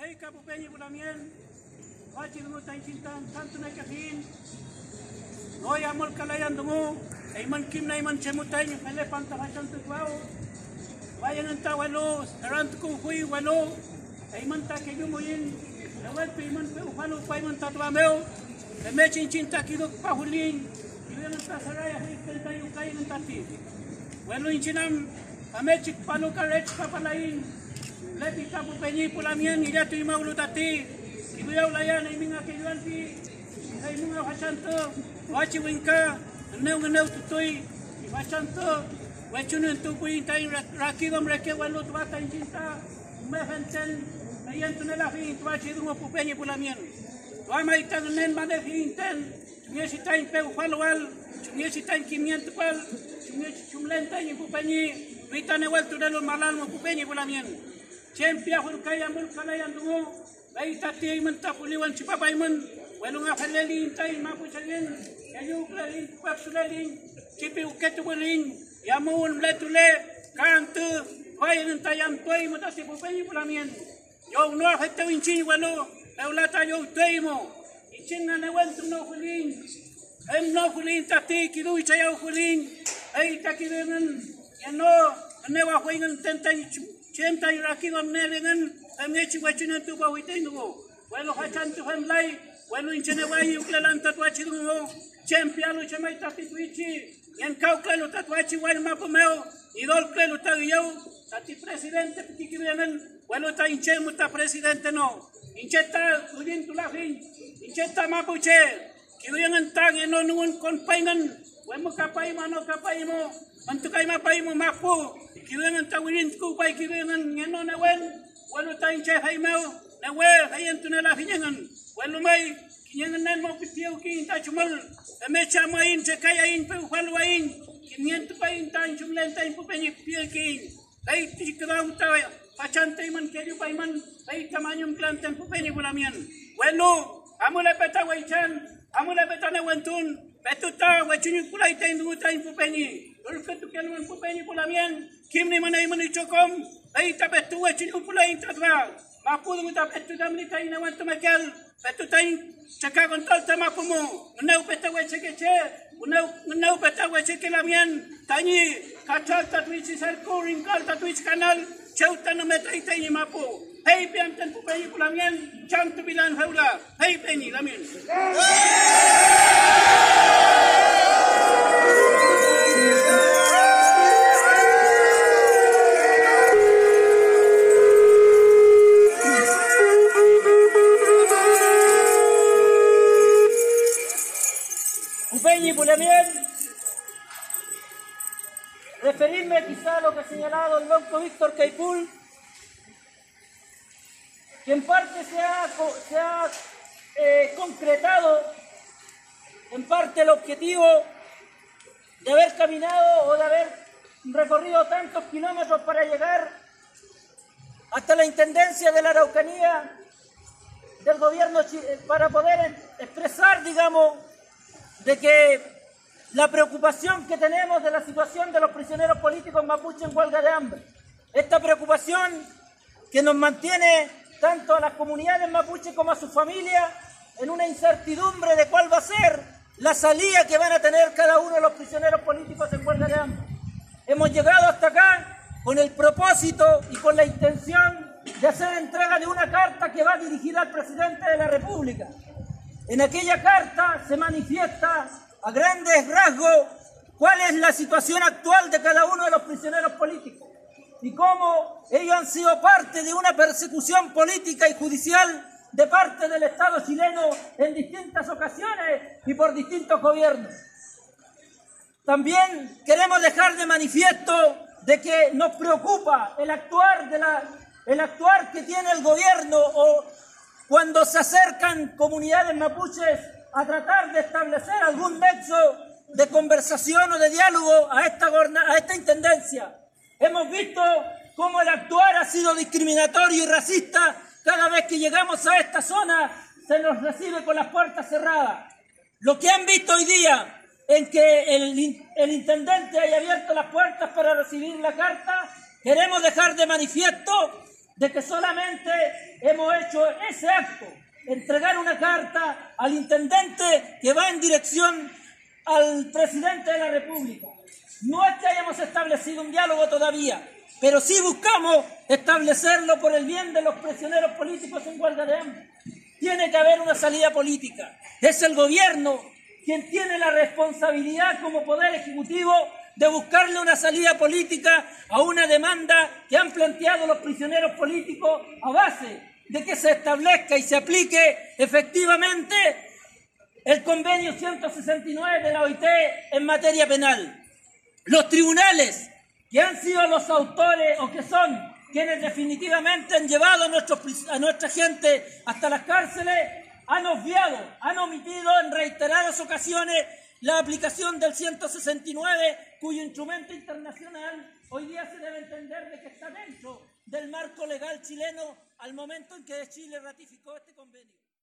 Baika pupenyi pulamien, wachi dungu tain cintan santu na kahin. Noi amol kalayan dungu, aiman kim na iman cemutain hele pantahasan tu kwao. Wayan anta walo, arant ku hui walo, aiman ta keyumuin, lawat pe iman pe ufalo pa iman tatwameo. Keme cinta kiduk pahulin, iyan anta saraya hikal tayo kain antati. Walo incinam, amecik palo karech kapalain. Lepi kapu penyi pulamien ila tu ima ulu tati ibu yau layan ai minga kejuan pi ai minga hasanto wachi winka neu tutui hasanto wachunun tu puin tai rakigom reke walu tu bata cinta me henten ayan tu nela fi tu wachi dungo pu penyi pulamien tu ama itang nen mane fi inten ngesi tain pe falwal ngesi tain kimien tu pal ngesi chumlen tain pu penyi vitane wal tu dalul malal pu penyi pulamien Cempia hul kaya mul kalayan dungo, bayi tati iman tapuliwan si papa iman, walu nga halelin tay mapu salin, kayu uklelin, papsulelin, cipi uketu belin, yamun letule, kantu, wayan tayam toy mo tati pupenyi pulamien. Yung no hete winchin walu, eulata yung toy mo, ichin na newan tu no hulin, no hulin tati kidu ichayaw hulin, ay takiringan, yano, newa huingan tentay Cemta iraki gam nelengan amechi wachunan tu bawi tengo walo hachan tu hamlai walo inchene wai uklelan tatwachi dungo cempialo chamai tapi tuichi yan kau klelo tatwachi wal mapomeo idol klelo tagiyo tati presidente pikirianan walo ta inchemu ta presidente no incheta udin tulahin incheta mapuche kiyangan tagi no nun konpaingan wemo kapai mano kapai mo antukai mapai mo mapu Kirangan tawin ko pa kirangan ngeno na wen walo tayong chay haimao na wer hayan tunala hinyangan walo may kinyangan nan mo pitiyaw kin ta chumal mecha main chakayain pa walwain kinyan to pa in tan chumlen tan po penyi piyakin ay tikraw ta pachantay man kelyo pa man ay tamanyong plantan po penyi bulamian walo amula petaway chan amula petana wantun petuta wachunyuk kulay tayo dungutain po penyi Ulfet tu kelman po penyi bulamian Kim ni manay man ichokom ay tapet tu wachun pulay tatra mapu mo tapet tu damli tay naman tumakel petu tay chaka kontol tamapu mo unaw petawe chekeche unaw petawe chekelamian tani kachal tatwich sarko ringkal tatwich kanal cheuta no metay tay mapu hey piam tan po penyi bulamian cham tu bilan haula hey penyi lamin Pulamien, referirme quizá a lo que ha señalado el doctor Víctor Caipul, que en parte se ha concretado en parte el objetivo de haber caminado o de haber recorrido tantos kilómetros para llegar hasta la Intendencia de la Araucanía del gobierno para poder expresar, digamos, de que la preocupación que tenemos de la situación de los prisioneros políticos mapuche en huelga de hambre, esta preocupación que nos mantiene tanto a las comunidades mapuche como a sus familias en una incertidumbre de cuál va a ser la salida que van a tener cada uno de los prisioneros políticos en huelga de hambre. Hemos llegado hasta acá con el propósito y con la intención de hacer entrega de una carta que va dirigida al presidente de la República. En aquella carta se manifiesta a grandes rasgos cuál es la situación actual de cada uno de los prisioneros políticos y cómo ellos han sido parte de una persecución política y judicial de parte del Estado chileno en distintas ocasiones y por distintos gobiernos. También queremos dejar de manifiesto de que nos preocupa el actuar que tiene el gobierno o cuando se acercan comunidades mapuches a tratar de establecer algún nexo de conversación o de diálogo a esta intendencia. Hemos visto cómo el actuar ha sido discriminatorio y racista. Cada vez que llegamos a esta zona se nos recibe con las puertas cerradas. Lo que han visto hoy día en que el intendente haya abierto las puertas para recibir la carta, queremos dejar de manifiesto de que solamente hemos hecho ese acto, entregar una carta al intendente que va en dirección al presidente de la República. No es que hayamos establecido un diálogo todavía, pero sí buscamos establecerlo por el bien de los prisioneros políticos en huelga de hambre. Tiene que haber una salida política. Es el gobierno quien tiene la responsabilidad como poder ejecutivo de buscarle una salida política a una demanda que han planteado los prisioneros políticos a base de que se establezca y se aplique efectivamente el convenio 169 de la OIT en materia penal. Los tribunales que han sido los autores o que son quienes definitivamente han llevado a nuestra gente hasta las cárceles, han obviado, han omitido en reiteradas ocasiones la aplicación del 169, cuyo instrumento internacional hoy día se debe entender de que está dentro del marco legal chileno al momento en que Chile ratificó este convenio.